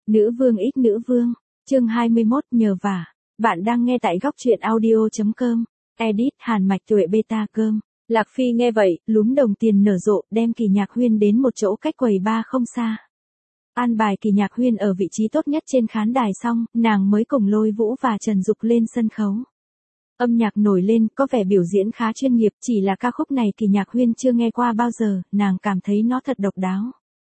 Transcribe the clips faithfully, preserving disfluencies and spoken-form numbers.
Nữ vương ít nữ vương, chương hai mươi mốt nhờ vả. Bạn đang nghe tại góc truyện audio.com, edit Hàn Mạch Tuệ beta cơm. Lạc Phi nghe vậy, lúm đồng tiền nở rộ, đem Kỳ Nhạc Huyên đến một chỗ cách quầy ba không xa. An bài Kỳ Nhạc Huyên ở vị trí tốt nhất trên khán đài xong, nàng mới cùng Lôi Vũ và Trần Dục lên sân khấu. Âm nhạc nổi lên, có vẻ biểu diễn khá chuyên nghiệp, chỉ là ca khúc này Kỳ Nhạc Huyên chưa nghe qua bao giờ, nàng cảm thấy nó thật độc đáo.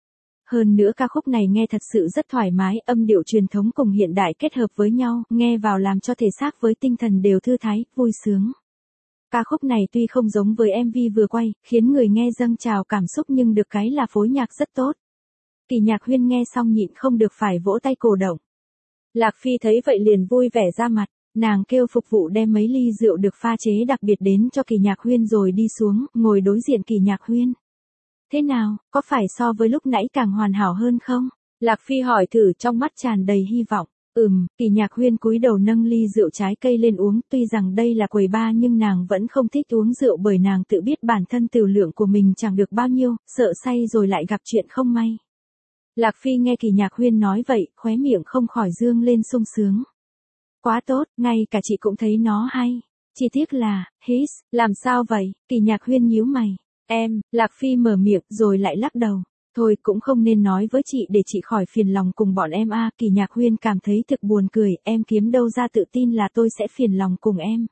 Hơn nữa ca khúc này nghe thật sự rất thoải mái, âm điệu truyền thống cùng hiện đại kết hợp với nhau, nghe vào làm cho thể xác với tinh thần đều thư thái, vui sướng. Ca khúc này tuy không giống với em vê vừa quay, khiến người nghe dâng trào cảm xúc nhưng được cái là phối nhạc rất tốt. Kỳ Nhạc Huyên nghe xong nhịn không được phải vỗ tay cổ động. Lạc Phi thấy vậy liền vui vẻ ra mặt, nàng kêu phục vụ đem mấy ly rượu được pha chế đặc biệt đến cho Kỳ Nhạc Huyên rồi đi xuống, ngồi đối diện Kỳ Nhạc Huyên. Thế nào, có phải so với lúc nãy càng hoàn hảo hơn không? Lạc Phi hỏi thử trong mắt tràn đầy hy vọng. Ừm, Kỳ Nhạc Huyên cúi đầu nâng ly rượu trái cây lên uống, tuy rằng đây là quầy bar nhưng nàng vẫn không thích uống rượu bởi nàng tự biết bản thân tửu lượng của mình chẳng được bao nhiêu, sợ say rồi lại gặp chuyện không may. Lạc Phi nghe Kỳ Nhạc Huyên nói vậy, khóe miệng không khỏi dương lên sung sướng. Quá tốt, ngay cả chị cũng thấy nó hay. Chỉ tiếc là, hít, làm sao vậy? Kỳ Nhạc Huyên nhíu mày. Em, Lạc Phi mở miệng rồi lại lắc đầu. Thôi cũng không nên nói với chị để chị khỏi phiền lòng cùng bọn em a. Kỳ Nhạc Huyên cảm thấy thực buồn cười, em kiếm đâu ra tự tin là tôi sẽ phiền lòng cùng em.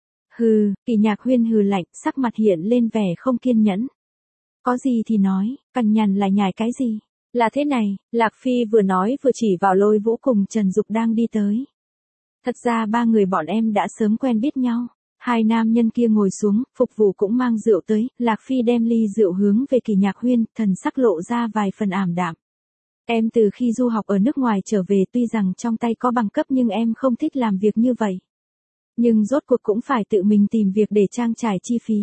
Hừ, Kỳ Nhạc Huyên hừ lạnh, sắc mặt hiện lên vẻ không kiên nhẫn. Có gì thì nói, cằn nhằn lại nhải cái gì? Là thế này, Lạc Phi vừa nói vừa chỉ vào Lôi Vũ cùng Trần Dục đang đi tới. Thật ra ba người bọn em đã sớm quen biết nhau. Hai nam nhân kia ngồi xuống, phục vụ cũng mang rượu tới, Lạc Phi đem ly rượu hướng về Kỳ Nhạc Huyên, thần sắc lộ ra vài phần ảm đạm. Em từ khi du học ở nước ngoài trở về tuy rằng trong tay có bằng cấp nhưng em không thích làm việc như vậy. Nhưng rốt cuộc cũng phải tự mình tìm việc để trang trải chi phí.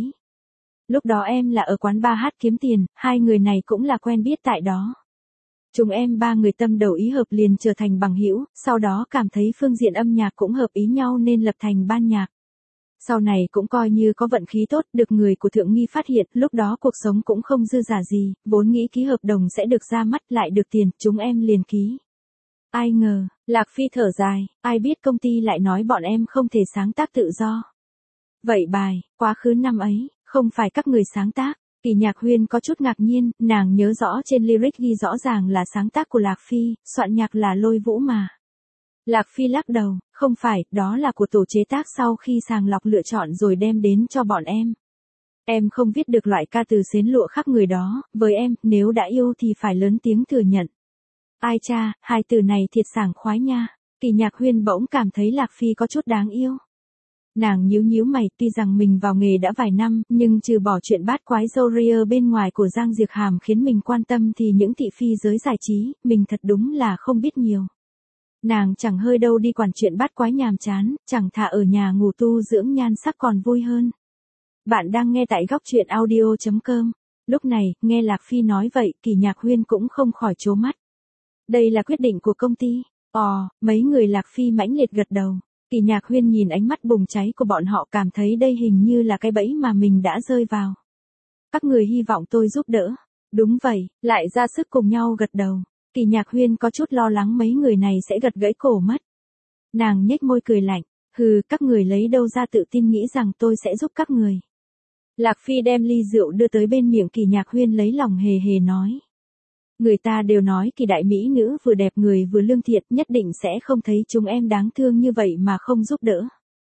Lúc đó em là ở quán bar hát kiếm tiền, hai người này cũng là quen biết tại đó. Chúng em ba người tâm đầu ý hợp liền trở thành bằng hữu, sau đó cảm thấy phương diện âm nhạc cũng hợp ý nhau nên lập thành ban nhạc. Sau này cũng coi như có vận khí tốt, được người của Thượng Nghi phát hiện, lúc đó cuộc sống cũng không dư giả gì, vốn nghĩ ký hợp đồng sẽ được ra mắt lại được tiền, chúng em liền ký. Ai ngờ, Lạc Phi thở dài, ai biết công ty lại nói bọn em không thể sáng tác tự do. Vậy bài, quá khứ năm ấy, không phải các người sáng tác. Kỳ Nhạc Huyên có chút ngạc nhiên, nàng nhớ rõ trên lyric ghi rõ ràng là sáng tác của Lạc Phi, soạn nhạc là Lôi Vũ mà. Lạc Phi lắc đầu, không phải, đó là của tổ chế tác sau khi sàng lọc lựa chọn rồi đem đến cho bọn em. Em không viết được loại ca từ xến lụa khác người đó, với em, nếu đã yêu thì phải lớn tiếng thừa nhận. Ai cha, hai từ này thiệt sảng khoái nha. Kỳ Nhạc Huyên bỗng cảm thấy Lạc Phi có chút đáng yêu. Nàng nhíu nhíu mày, tuy rằng mình vào nghề đã vài năm, nhưng trừ bỏ chuyện bát quái Zoria bên ngoài của Giang Diệc Hàm khiến mình quan tâm thì những thị phi giới giải trí, mình thật đúng là không biết nhiều. Nàng chẳng hơi đâu đi quản chuyện bát quái nhàm chán, chẳng thà ở nhà ngủ tu dưỡng nhan sắc còn vui hơn. Bạn đang nghe tại góc truyện audio.com. Lúc này, nghe Lạc Phi nói vậy, Kỳ Nhạc Huyên cũng không khỏi trố mắt. Đây là quyết định của công ty. Ồ, mấy người Lạc Phi mãnh liệt gật đầu. Kỳ Nhạc Huyên nhìn ánh mắt bùng cháy của bọn họ cảm thấy đây hình như là cái bẫy mà mình đã rơi vào. Các người hy vọng tôi giúp đỡ. Đúng vậy, lại ra sức cùng nhau gật đầu. Kỳ Nhạc Huyên có chút lo lắng mấy người này sẽ gật gãy cổ mất. Nàng nhếch môi cười lạnh, hừ, các người lấy đâu ra tự tin nghĩ rằng tôi sẽ giúp các người. Lạc Phi đem ly rượu đưa tới bên miệng Kỳ Nhạc Huyên lấy lòng hề hề nói. Người ta đều nói Kỳ đại mỹ nữ vừa đẹp người vừa lương thiện, nhất định sẽ không thấy chúng em đáng thương như vậy mà không giúp đỡ.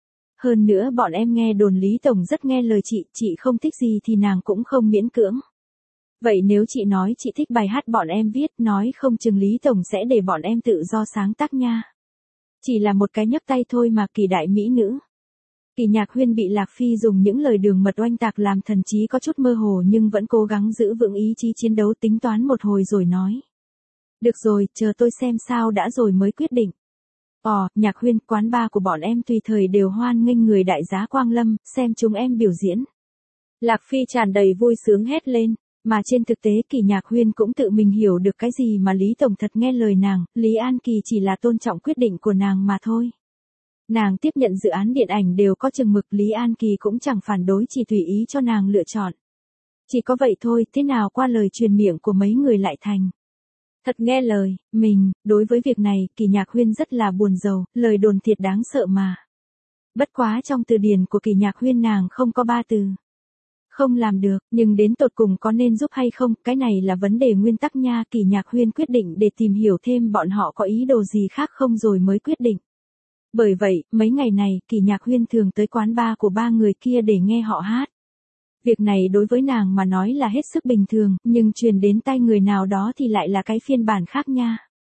Hơn nữa bọn em nghe đồn Lý Tổng rất nghe lời chị, chị không thích gì thì nàng cũng không miễn cưỡng. Vậy nếu chị nói chị thích bài hát bọn em viết, nói không chừng Lý Tổng sẽ để bọn em tự do sáng tác nha. Chỉ là một cái nhấc tay thôi mà Kỳ đại mỹ nữ. Kỳ Nhạc Huyên bị Lạc Phi dùng những lời đường mật oanh tạc làm thần trí có chút mơ hồ nhưng vẫn cố gắng giữ vững ý chí chiến đấu tính toán một hồi rồi nói. Được rồi, chờ tôi xem sao đã rồi mới quyết định. Ồ, Nhạc Huyên, quán bar của bọn em tùy thời đều hoan nghênh người đại giá Quang Lâm, xem chúng em biểu diễn. Lạc Phi tràn đầy vui sướng hét lên. Mà trên thực tế Kỳ Nhạc Huyên cũng tự mình hiểu được cái gì mà Lý Tổng thật nghe lời nàng, Lý An Kỳ chỉ là tôn trọng quyết định của nàng mà thôi. Nàng tiếp nhận dự án điện ảnh đều có chừng mực, Lý An Kỳ cũng chẳng phản đối, chỉ tùy ý cho nàng lựa chọn. Chỉ có vậy thôi, thế nào qua lời truyền miệng của mấy người lại thành. Thật nghe lời, mình, đối với việc này, Kỳ Nhạc Huyên rất là buồn rầu, lời đồn thiệt đáng sợ mà. Bất quá trong từ điển của Kỳ Nhạc Huyên nàng không có ba từ. Không làm được, nhưng đến tột cùng có nên giúp hay không, cái này là vấn đề nguyên tắc nha. Kỳ Nhạc Huyên quyết định để tìm hiểu thêm bọn họ có ý đồ gì khác không rồi mới quyết định. Bởi vậy, mấy ngày này, Kỳ Nhạc Huyên thường tới quán bar của ba người kia để nghe họ hát. Việc này đối với nàng mà nói là hết sức bình thường, nhưng truyền đến tai người nào đó thì lại là cái phiên bản khác nha.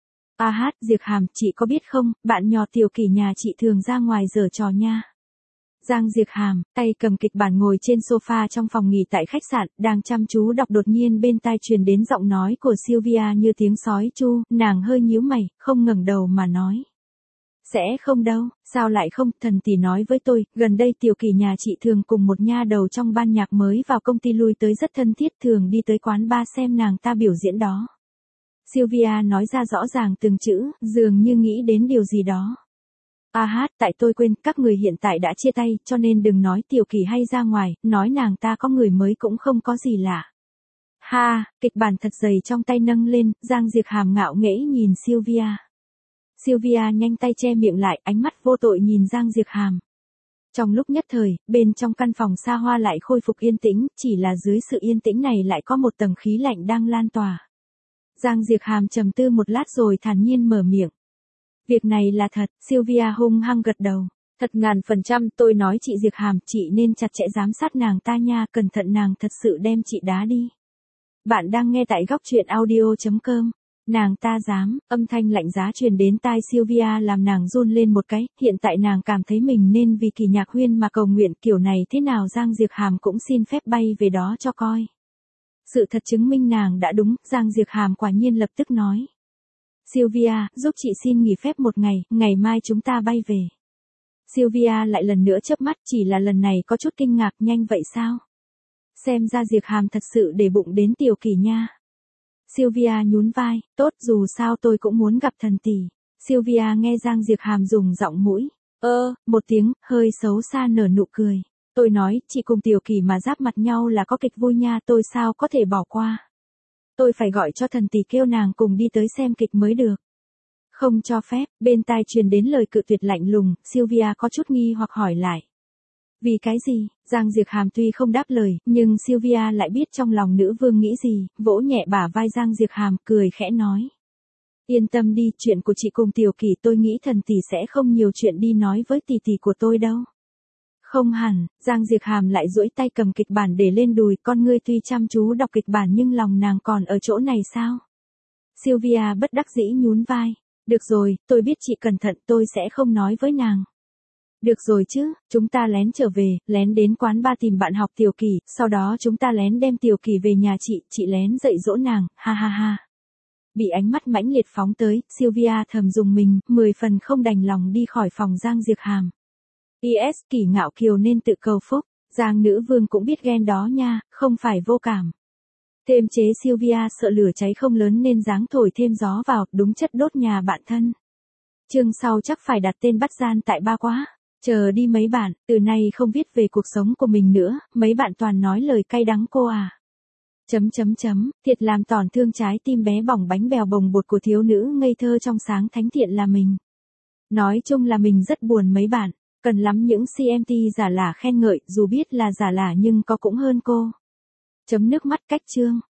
A hát, Diệp Hàm, chị có biết không, bạn nhỏ Tiểu Kỳ nhà chị thường ra ngoài giở trò nha. Giang Diệp Hàm, tay cầm kịch bản ngồi trên sofa trong phòng nghỉ tại khách sạn, đang chăm chú đọc, đột nhiên bên tai truyền đến giọng nói của Sylvia như tiếng sói chu, nàng hơi nhíu mày, không ngẩng đầu mà nói. Sẽ không đâu, sao lại không, thần tỷ nói với tôi, gần đây Tiểu Kỳ nhà chị thường cùng một nha đầu trong ban nhạc mới vào công ty lui tới rất thân thiết, thường đi tới quán bar xem nàng ta biểu diễn đó. Sylvia nói ra rõ ràng từng chữ, dường như nghĩ đến điều gì đó. A hát, tại tôi quên, các người hiện tại đã chia tay, cho nên đừng nói Tiểu Kỳ hay ra ngoài, nói nàng ta có người mới cũng không có gì lạ. Ha, kịch bản thật dày trong tay nâng lên, Giang Diệp Hàm ngạo nghễ nhìn Sylvia. Sylvia nhanh tay che miệng lại, ánh mắt vô tội nhìn Giang Diệp Hàm. Trong lúc nhất thời, bên trong căn phòng xa hoa lại khôi phục yên tĩnh, chỉ là dưới sự yên tĩnh này lại có một tầng khí lạnh đang lan tỏa. Giang Diệp Hàm trầm tư một lát rồi thản nhiên mở miệng. Việc này là thật, Sylvia hung hăng gật đầu. Thật ngàn phần trăm, tôi nói chị Diệp Hàm, chị nên chặt chẽ giám sát nàng ta nha, cẩn thận nàng thật sự đem chị đá đi. Bạn đang nghe tại góc truyện audio chấm com. Nàng ta dám, âm thanh lạnh giá truyền đến tai Sylvia làm nàng run lên một cái, hiện tại nàng cảm thấy mình nên vì Kỳ Nhạc Huyên mà cầu nguyện, kiểu này thế nào Giang Diệp Hàm cũng xin phép bay về đó cho coi. Sự thật chứng minh nàng đã đúng, Giang Diệp Hàm quả nhiên lập tức nói. Sylvia, giúp chị xin nghỉ phép một ngày, ngày mai chúng ta bay về. Sylvia lại lần nữa chớp mắt, chỉ là lần này có chút kinh ngạc, nhanh vậy sao? Xem ra Diệp Hàm thật sự để bụng đến Tiểu Kỳ nha. Sylvia nhún vai, tốt, dù sao tôi cũng muốn gặp thần tỷ. Sylvia nghe Giang Diệp Hàm dùng giọng mũi, ơ, một tiếng, hơi xấu xa nở nụ cười. Tôi nói, chị cùng Tiểu Kỳ mà giáp mặt nhau là có kịch vui nha, tôi sao có thể bỏ qua. Tôi phải gọi cho thần tỷ kêu nàng cùng đi tới xem kịch mới được. Không cho phép, bên tai truyền đến lời cự tuyệt lạnh lùng, Sylvia có chút nghi hoặc hỏi lại. Vì cái gì? Giang Diệp Hàm tuy không đáp lời, nhưng Sylvia lại biết trong lòng nữ vương nghĩ gì, vỗ nhẹ bả vai Giang Diệp Hàm, cười khẽ nói. Yên tâm đi, chuyện của chị cùng Tiểu Kỳ tôi nghĩ thần tỷ sẽ không nhiều chuyện đi nói với tỷ tỷ của tôi đâu. Không hẳn, Giang Diệp Hàm lại duỗi tay cầm kịch bản để lên đùi, con ngươi tuy chăm chú đọc kịch bản nhưng lòng nàng còn ở chỗ này sao? Sylvia bất đắc dĩ nhún vai. Được rồi, tôi biết chị cẩn thận, tôi sẽ không nói với nàng. Được rồi chứ, chúng ta lén trở về, lén đến quán bar tìm bạn học Tiểu Kỳ, sau đó chúng ta lén đem Tiểu Kỳ về nhà chị, chị lén dạy dỗ nàng, ha ha ha. Bị ánh mắt mãnh liệt phóng tới, Sylvia thầm dùng mình, mười phần không đành lòng đi khỏi phòng Giang Diệp Hàm. P.S. Kỳ ngạo kiều nên tự cầu phúc, Giang nữ vương cũng biết ghen đó nha, không phải vô cảm. Thêm chế Sylvia sợ lửa cháy không lớn nên dáng thổi thêm gió vào, đúng chất đốt nhà bạn thân. Chương sau chắc phải đặt tên bắt gian tại ba quá. Chờ đi mấy bạn, từ nay không viết về cuộc sống của mình nữa, mấy bạn toàn nói lời cay đắng cô à. Chấm chấm chấm, thiệt làm tổn thương trái tim bé bỏng bánh bèo bồng bột của thiếu nữ ngây thơ trong sáng thánh thiện là mình. Nói chung là mình rất buồn mấy bạn, cần lắm những xê em tê giả lả khen ngợi, dù biết là giả lả nhưng có cũng hơn cô. Chấm nước mắt cách chương.